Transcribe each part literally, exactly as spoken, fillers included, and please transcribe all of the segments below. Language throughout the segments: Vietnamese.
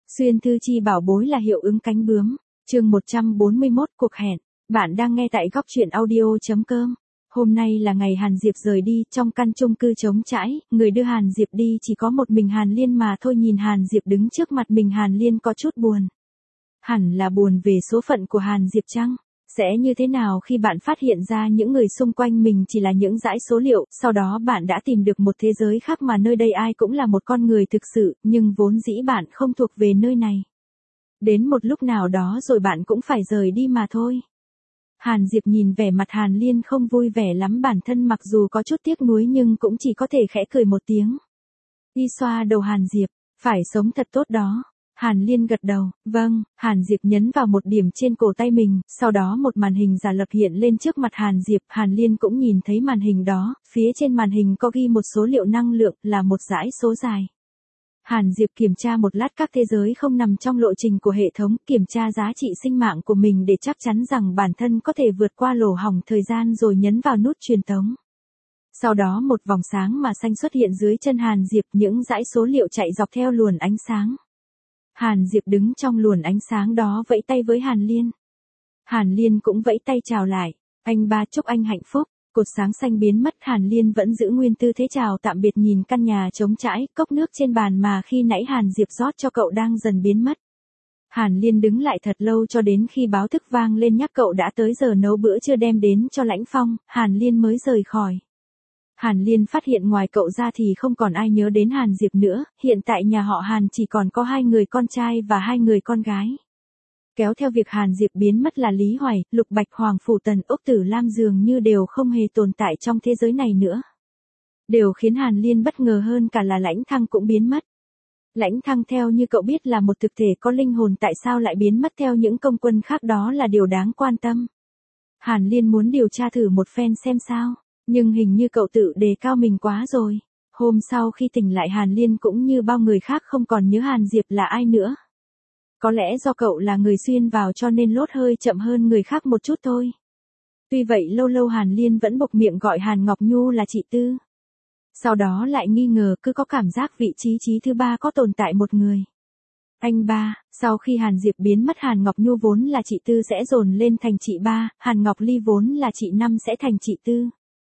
Xuyên thư chi bảo bối là hiệu ứng cánh bướm. Chương một trăm bốn mươi mốt cuộc hẹn. Bạn đang nghe tại góc truyện audio chấm com. Hôm nay là ngày Hàn Diệp rời đi, trong căn chung cư trống trải, người đưa Hàn Diệp đi chỉ có một mình Hàn Liên mà thôi. Nhìn Hàn Diệp đứng trước mặt mình, Hàn Liên có chút buồn. Hẳn là buồn về số phận của Hàn Diệp chăng? Sẽ như thế nào khi bạn phát hiện ra những người xung quanh mình chỉ là những dãy số liệu, sau đó bạn đã tìm được một thế giới khác mà nơi đây ai cũng là một con người thực sự, nhưng vốn dĩ bạn không thuộc về nơi này. Đến một lúc nào đó rồi bạn cũng phải rời đi mà thôi. Hàn Diệp nhìn vẻ mặt Hàn Liên không vui vẻ lắm, bản thân mặc dù có chút tiếc nuối nhưng cũng chỉ có thể khẽ cười một tiếng. Đi xoa đầu Hàn Diệp, phải sống thật tốt đó. Hàn Liên gật đầu, vâng. Hàn Diệp nhấn vào một điểm trên cổ tay mình, sau đó một màn hình giả lập hiện lên trước mặt Hàn Diệp. Hàn Liên cũng nhìn thấy màn hình đó, phía trên màn hình có ghi một số liệu năng lượng, là một dãy số dài. Hàn Diệp kiểm tra một lát các thế giới không nằm trong lộ trình của hệ thống, kiểm tra giá trị sinh mạng của mình để chắc chắn rằng bản thân có thể vượt qua lỗ hổng thời gian, rồi nhấn vào nút truyền tống. Sau đó một vòng sáng mà xanh xuất hiện dưới chân Hàn Diệp, những dãy số liệu chạy dọc theo luồng ánh sáng. Hàn Diệp đứng trong luồng ánh sáng đó vẫy tay với Hàn Liên. Hàn Liên cũng vẫy tay chào lại. Anh ba, chúc anh hạnh phúc. Cột sáng xanh biến mất, Hàn Liên vẫn giữ nguyên tư thế chào tạm biệt, nhìn căn nhà trống trải, cốc nước trên bàn mà khi nãy Hàn Diệp rót cho cậu đang dần biến mất. Hàn Liên đứng lại thật lâu cho đến khi báo thức vang lên nhắc cậu đã tới giờ nấu bữa trưa đem đến cho Lãnh Phong, Hàn Liên mới rời khỏi. Hàn Liên phát hiện ngoài cậu ra thì không còn ai nhớ đến Hàn Diệp nữa, hiện tại nhà họ Hàn chỉ còn có hai người con trai và hai người con gái. Kéo theo việc Hàn Diệp biến mất là Lý Hoài, Lục Bạch, Hoàng Phủ Tần, Úc Tử Lam dường như đều không hề tồn tại trong thế giới này nữa. Điều khiến Hàn Liên bất ngờ hơn cả là Lãnh Thăng cũng biến mất. Lãnh Thăng theo như cậu biết là một thực thể có linh hồn, tại sao lại biến mất theo những công quân khác, đó là điều đáng quan tâm. Hàn Liên muốn điều tra thử một phen xem sao. Nhưng hình như cậu tự đề cao mình quá rồi. Hôm sau khi tỉnh lại, Hàn Liên cũng như bao người khác không còn nhớ Hàn Diệp là ai nữa. Có lẽ do cậu là người xuyên vào cho nên lốt hơi chậm hơn người khác một chút thôi. Tuy vậy lâu lâu Hàn Liên vẫn buộc miệng gọi Hàn Ngọc Nhu là chị Tư. Sau đó lại nghi ngờ, cứ có cảm giác vị trí trí thứ ba có tồn tại một người. Anh ba, sau khi Hàn Diệp biến mất, Hàn Ngọc Nhu vốn là chị Tư sẽ dồn lên thành chị ba, Hàn Ngọc Ly vốn là chị năm sẽ thành chị Tư.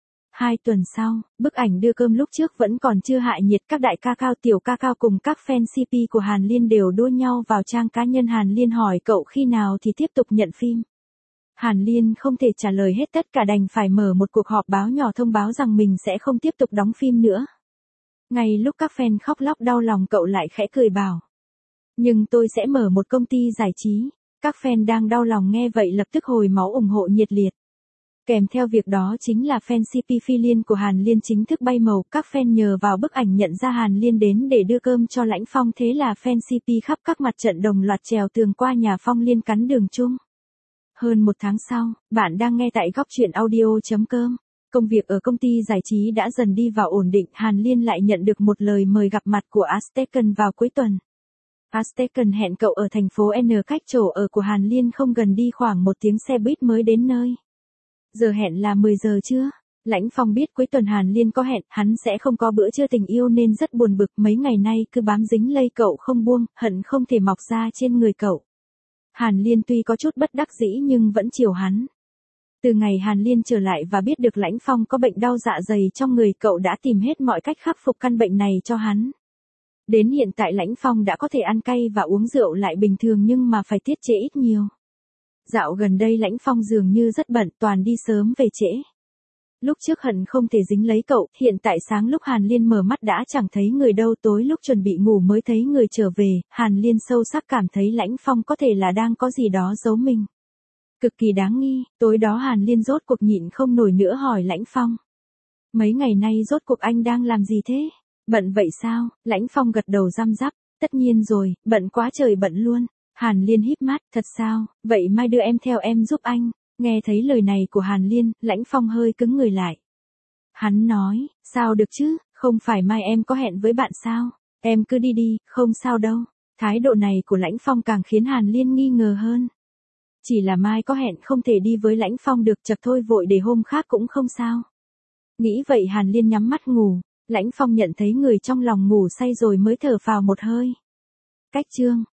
Hai tuần sau, bức ảnh đưa cơm lúc trước vẫn còn chưa hạ nhiệt, các đại ca cao, tiểu ca cao cùng các fan xê pê của Hàn Liên đều đua nhau vào trang cá nhân Hàn Liên hỏi cậu khi nào thì tiếp tục nhận phim. Hàn Liên không thể trả lời hết tất cả, đành phải mở một cuộc họp báo nhỏ thông báo rằng mình sẽ không tiếp tục đóng phim nữa. Ngay lúc các fan khóc lóc đau lòng, cậu lại khẽ cười bảo: nhưng tôi sẽ mở một công ty giải trí. Các fan đang đau lòng nghe vậy lập tức hồi máu ủng hộ nhiệt liệt. Kèm theo việc đó chính là fan xê pê phi liên của Hàn Liên chính thức bay màu, các fan nhờ vào bức ảnh nhận ra Hàn Liên đến để đưa cơm cho Lãnh Phong, thế là fan xê pê khắp các mặt trận đồng loạt trèo tường qua nhà Phong Liên cắn đường chung. Hơn một tháng sau, bạn đang nghe tại góc truyện audio chấm com. Công việc ở công ty giải trí đã dần đi vào ổn định, Hàn Liên lại nhận được một lời mời gặp mặt của Aztecan vào cuối tuần. Aztecan hẹn cậu ở thành phố N, cách chỗ ở của Hàn Liên không gần, đi khoảng một tiếng xe buýt mới đến nơi. Giờ hẹn là mười giờ trưa. Lãnh Phong biết cuối tuần Hàn Liên có hẹn, hắn sẽ không có bữa trưa tình yêu nên rất buồn bực, mấy ngày nay cứ bám dính lây cậu không buông, hận không thể mọc ra trên người cậu. Hàn Liên tuy có chút bất đắc dĩ nhưng vẫn chiều hắn. Từ ngày Hàn Liên trở lại và biết được Lãnh Phong có bệnh đau dạ dày trong người, cậu đã tìm hết mọi cách khắc phục căn bệnh này cho hắn. Đến hiện tại Lãnh Phong đã có thể ăn cay và uống rượu lại bình thường, nhưng mà phải tiết chế ít nhiều. Dạo gần đây Lãnh Phong dường như rất bận, toàn đi sớm về trễ. Lúc trước hận không thể dính lấy cậu, hiện tại sáng lúc Hàn Liên mở mắt đã chẳng thấy người đâu, tối lúc chuẩn bị ngủ mới thấy người trở về. Hàn Liên sâu sắc cảm thấy Lãnh Phong có thể là đang có gì đó giấu mình. Cực kỳ đáng nghi. Tối đó Hàn Liên rốt cuộc nhịn không nổi nữa hỏi Lãnh Phong: mấy ngày nay rốt cuộc anh đang làm gì thế? Bận vậy sao? Lãnh Phong gật đầu răm rắp: tất nhiên rồi, bận quá trời bận luôn. Hàn Liên híp mắt: thật sao, vậy mai đưa em theo em giúp anh. Nghe thấy lời này của Hàn Liên, Lãnh Phong hơi cứng người lại. Hắn nói: sao được chứ, không phải mai em có hẹn với bạn sao? Em cứ đi đi, không sao đâu. Thái độ này của Lãnh Phong càng khiến Hàn Liên nghi ngờ hơn. Chỉ là mai có hẹn không thể đi với Lãnh Phong được, chật thôi vội để hôm khác cũng không sao. Nghĩ vậy Hàn Liên nhắm mắt ngủ. Lãnh Phong nhận thấy người trong lòng ngủ say rồi mới thở phào một hơi. Cách chương